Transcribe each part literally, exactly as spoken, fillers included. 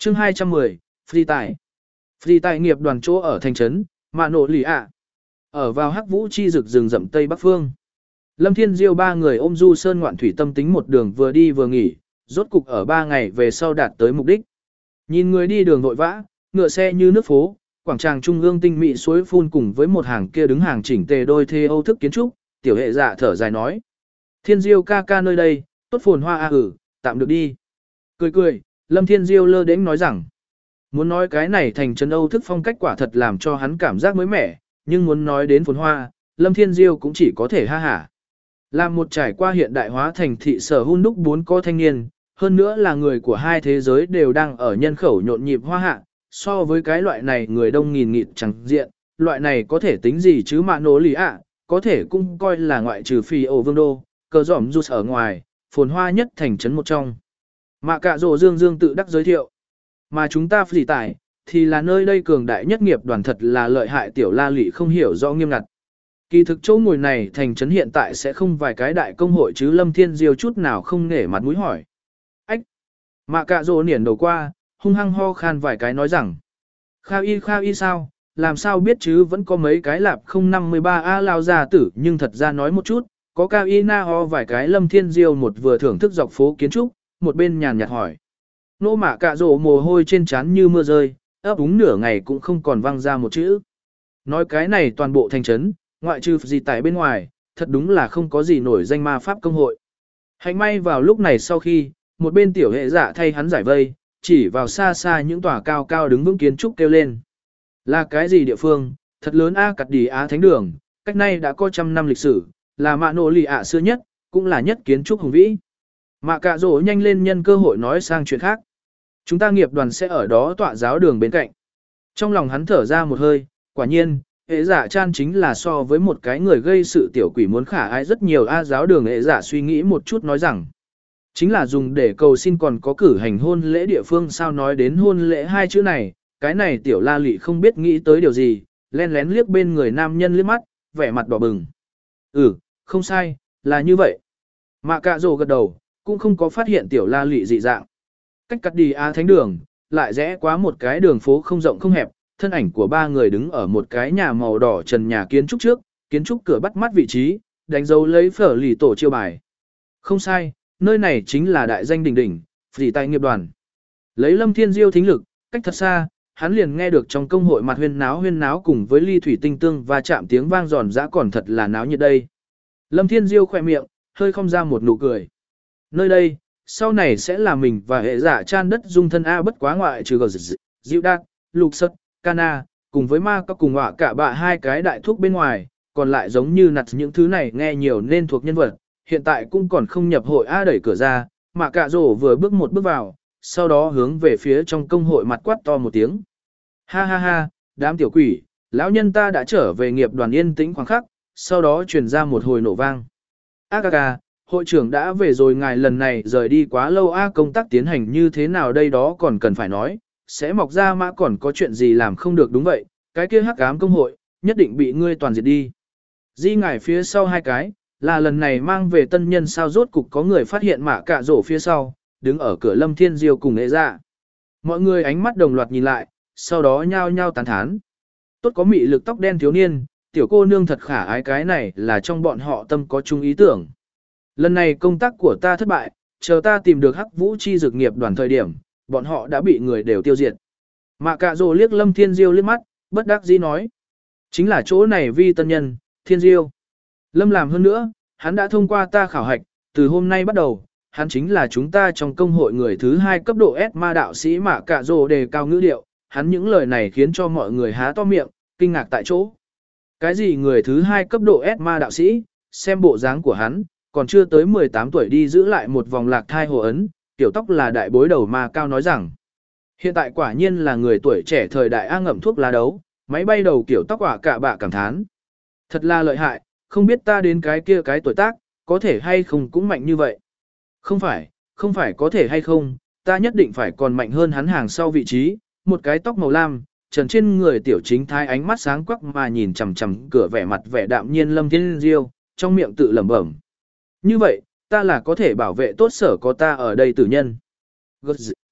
chương hai trăm mười, Phi Tài. Phi Tài nghiệp đoàn chỗ ở thành trấn, Mạ Nộ Lì ạ. Ở vào Hắc Vũ chi rực rừng rậm Tây Bắc Phương. Lâm Thiên Diêu ba người ôm du sơn ngoạn thủy tâm tính một đường vừa đi vừa nghỉ, rốt cục ở ba ngày về sau đạt tới mục đích. Nhìn người đi đường vội vã, ngựa xe như nước phố, quảng trường trung ương tinh mỹ suối phun cùng với một hàng kia đứng hàng chỉnh tề đôi thê Âu thức kiến trúc, tiểu hệ dạ thở dài nói. Thiên Diêu ca ca nơi đây, tốt phồn hoa a ử, tạm được đi. Cười cười, Lâm Thiên Diêu lơ đễnh nói rằng, muốn nói cái này thành trấn Âu thức phong cách quả thật làm cho hắn cảm giác mới mẻ, nhưng muốn nói đến phồn hoa, Lâm Thiên Diêu cũng chỉ có thể ha hả. Làm một trải qua hiện đại hóa thành thị sở hun đúc bốn có thanh niên, hơn nữa là người của hai thế giới đều đang ở nhân khẩu nhộn nhịp hoa hạ, so với cái loại này người đông nghìn nghịt chẳng diện, loại này có thể tính gì chứ mà nổ lì ạ, có thể cũng coi là ngoại trừ phi ổ vương đô, cờ giỏm rút ở ngoài, phồn hoa nhất thành trấn một trong. Mạ cạ rồ dương dương tự đắc giới thiệu, mà chúng ta phỉ tải, thì là nơi đây cường đại nhất nghiệp đoàn thật là lợi hại tiểu la lị không hiểu rõ nghiêm ngặt. Kỳ thực chỗ ngồi này thành trấn hiện tại sẽ không vài cái đại công hội chứ Lâm Thiên Diêu chút nào không nể mặt mũi hỏi. Ách! Mạ cạ rồ niển đầu qua, hung hăng ho khan vài cái nói rằng. Khao y khao y sao, làm sao biết chứ vẫn có mấy cái lạp không năm mươi ba A lao ra tử nhưng thật ra nói một chút, có cao y na ho vài cái Lâm Thiên Diêu một vừa thưởng thức dọc phố kiến trúc, một bên nhàn nhạt hỏi. Nô mạ cạ rồ mồ hôi trên trán như mưa rơi, ấp úng nửa ngày cũng không còn văng ra một chữ. Nói cái này toàn bộ thành trấn, ngoại trừ gì tại bên ngoài, thật đúng là không có gì nổi danh ma pháp công hội. Hạnh may vào lúc này sau khi, một bên tiểu hệ dạ thay hắn giải vây, chỉ vào xa xa những tòa cao cao đứng vững kiến trúc kêu lên. Là cái gì địa phương, thật lớn A cặt đi Á Thánh Đường, cách nay đã có trăm năm lịch sử, là mạ nổ lì ạ xưa nhất, cũng là nhất kiến trúc hùng vĩ. Mạ cạ rổ nhanh lên nhân cơ hội nói sang chuyện khác. Chúng ta nghiệp đoàn sẽ ở đó tọa giáo đường bên cạnh. Trong lòng hắn thở ra một hơi, quả nhiên, hệ giả chan chính là so với một cái người gây sự tiểu quỷ muốn khả ái rất nhiều A giáo đường hệ giả suy nghĩ một chút nói rằng. Chính là dùng để cầu xin còn có cử hành hôn lễ địa phương sao nói đến hôn lễ hai chữ này, cái này tiểu la lị không biết nghĩ tới điều gì, len lén liếc bên người nam nhân liếc mắt, vẻ mặt đỏ bừng. Ừ, không sai, là như vậy. Mạ cạ rồ gật đầu, cũng không có phát hiện tiểu la lị dị dạng. Cách cắt đi A Thánh Đường, lại rẽ qua một cái đường phố không rộng không hẹp, thân ảnh của ba người đứng ở một cái nhà màu đỏ trần nhà kiến trúc trước, kiến trúc cửa bắt mắt vị trí, đánh dấu lấy phở lì tổ chiêu bài. Không sai, nơi này chính là đại danh đỉnh đỉnh, phỉ tài nghiệp đoàn. Lấy Lâm Thiên Diêu thính lực, cách thật xa, hắn liền nghe được trong công hội mặt huyên náo huyên náo cùng với ly thủy tinh tương và chạm tiếng vang giòn giã còn thật là náo nhiệt đây. Lâm Thiên Diêu khỏe miệng, hơi không ra một nụ cười. Nơi đây, sau này sẽ là mình và hệ giả chan đất dung thân A bất quá ngoại trừ gờ dịu đạc, lục sất, cana, cùng với ma các cùng họa cả bạ hai cái đại thuốc bên ngoài, còn lại giống như nặt những thứ này nghe nhiều nên thuộc nhân vật, hiện tại cũng còn không nhập hội A đẩy cửa ra, mà cạ rổ vừa bước một bước vào, sau đó hướng về phía trong công hội mặt quát to một tiếng. Ha ha ha, đám tiểu quỷ, lão nhân ta đã trở về nghiệp đoàn yên tĩnh khoảng khắc, sau đó truyền ra một hồi nổ vang. A ca ca, hội trưởng đã về rồi ngài lần này rời đi quá lâu A công tác tiến hành như thế nào đây đó còn cần phải nói, sẽ mọc ra mã còn có chuyện gì làm không được đúng vậy, cái kia hắc ám công hội, nhất định bị ngươi toàn diệt đi. Di ngài phía sau hai cái, là lần này mang về tân nhân sao rốt cục có người phát hiện mạ cạ rổ phía sau, đứng ở cửa Lâm Thiên Diêu cùng nghệ dạ. Mọi người ánh mắt đồng loạt nhìn lại, sau đó nhao nhao tán thán. Tốt có mị lực tóc đen thiếu niên, tiểu cô nương thật khả ái cái này là trong bọn họ tâm có chung ý tưởng. Lần này công tác của ta thất bại, chờ ta tìm được hắc vũ chi dược nghiệp đoàn thời điểm, bọn họ đã bị người đều tiêu diệt. Mạ cạ rồ liếc Lâm Thiên Diêu liếc mắt, bất đắc dĩ nói. Chính là chỗ này vi tân nhân, Thiên Diêu. Lâm làm hơn nữa, hắn đã thông qua ta khảo hạch, từ hôm nay bắt đầu, hắn chính là chúng ta trong công hội người thứ hai cấp độ S ma đạo sĩ Mạ cạ rồ đề cao ngữ điệu, hắn những lời này khiến cho mọi người há to miệng, kinh ngạc tại chỗ. Cái gì người thứ hai cấp độ S ma đạo sĩ, xem bộ dáng của hắn, còn chưa tới mười tám tuổi đi giữ lại một vòng lạc thai hồ ấn, tiểu tóc là đại bối đầu ma cao nói rằng. Hiện tại quả nhiên là người tuổi trẻ thời đại A ngậm thuốc lá đấu, máy bay đầu kiểu tóc quả cả bạ cảm thán. Thật là lợi hại, không biết ta đến cái kia cái tuổi tác, có thể hay không cũng mạnh như vậy. Không phải, không phải có thể hay không, ta nhất định phải còn mạnh hơn hắn hàng sau vị trí, một cái tóc màu lam, trần trên người tiểu chính thái ánh mắt sáng quắc mà nhìn chằm chằm cửa vẻ mặt vẻ đạm nhiên Lâm Thiên Diêu, trong miệng tự lẩm bẩm. Như vậy, ta là có thể bảo vệ tốt sở có ta ở đây tử nhân.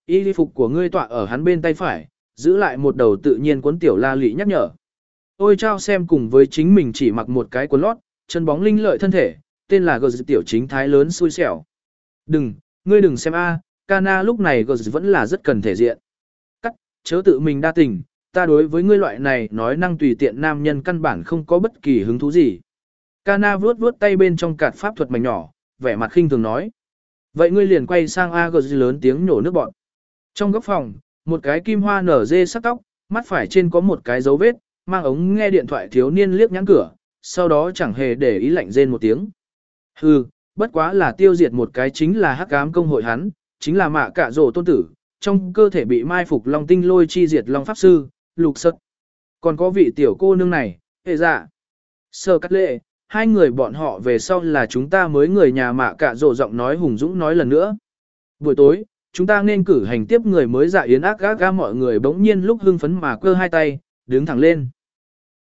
Y phục của ngươi tọa ở hắn bên tay phải, giữ lại một đầu tự nhiên cuốn tiểu la lị nhắc nhở. Ôi chao xem cùng với chính mình chỉ mặc một cái quần lót, chân bóng linh lợi thân thể, tên là gờ tiểu chính thái lớn xui xẻo. Đừng, ngươi đừng xem a, Kana lúc này gờ vẫn là rất cần thể diện. Cắt, chớ tự mình đa tình, ta đối với ngươi loại này nói năng tùy tiện nam nhân căn bản không có bất kỳ hứng thú gì. Kana vuốt vuốt tay bên trong cạt pháp thuật mảnh nhỏ, vẻ mặt khinh thường nói. Vậy ngươi liền quay sang A gờ lớn tiếng nhổ nước bọt. Trong góc phòng, một cái kim hoa nở dê sắc tóc, mắt phải trên có một cái dấu vết, mang ống nghe điện thoại thiếu niên liếc nhãn cửa, sau đó chẳng hề để ý lạnh rên một tiếng. Hừ, bất quá là tiêu diệt một cái chính là hắc ám công hội hắn, chính là mạ cạ rổ tôn tử, trong cơ thể bị mai phục long tinh lôi chi diệt long pháp sư, lục sật. Còn có vị tiểu cô nương này, hệ dạ. Sơ cắt lệ, hai người bọn họ về sau là chúng ta mới người nhà mạ cạ rổ giọng nói hùng dũng nói lần nữa. Buổi tối, chúng ta nên cử hành tiếp người mới dạ yến ác gác ga mọi người bỗng nhiên lúc hưng phấn mà cơ hai tay, đứng thẳng lên.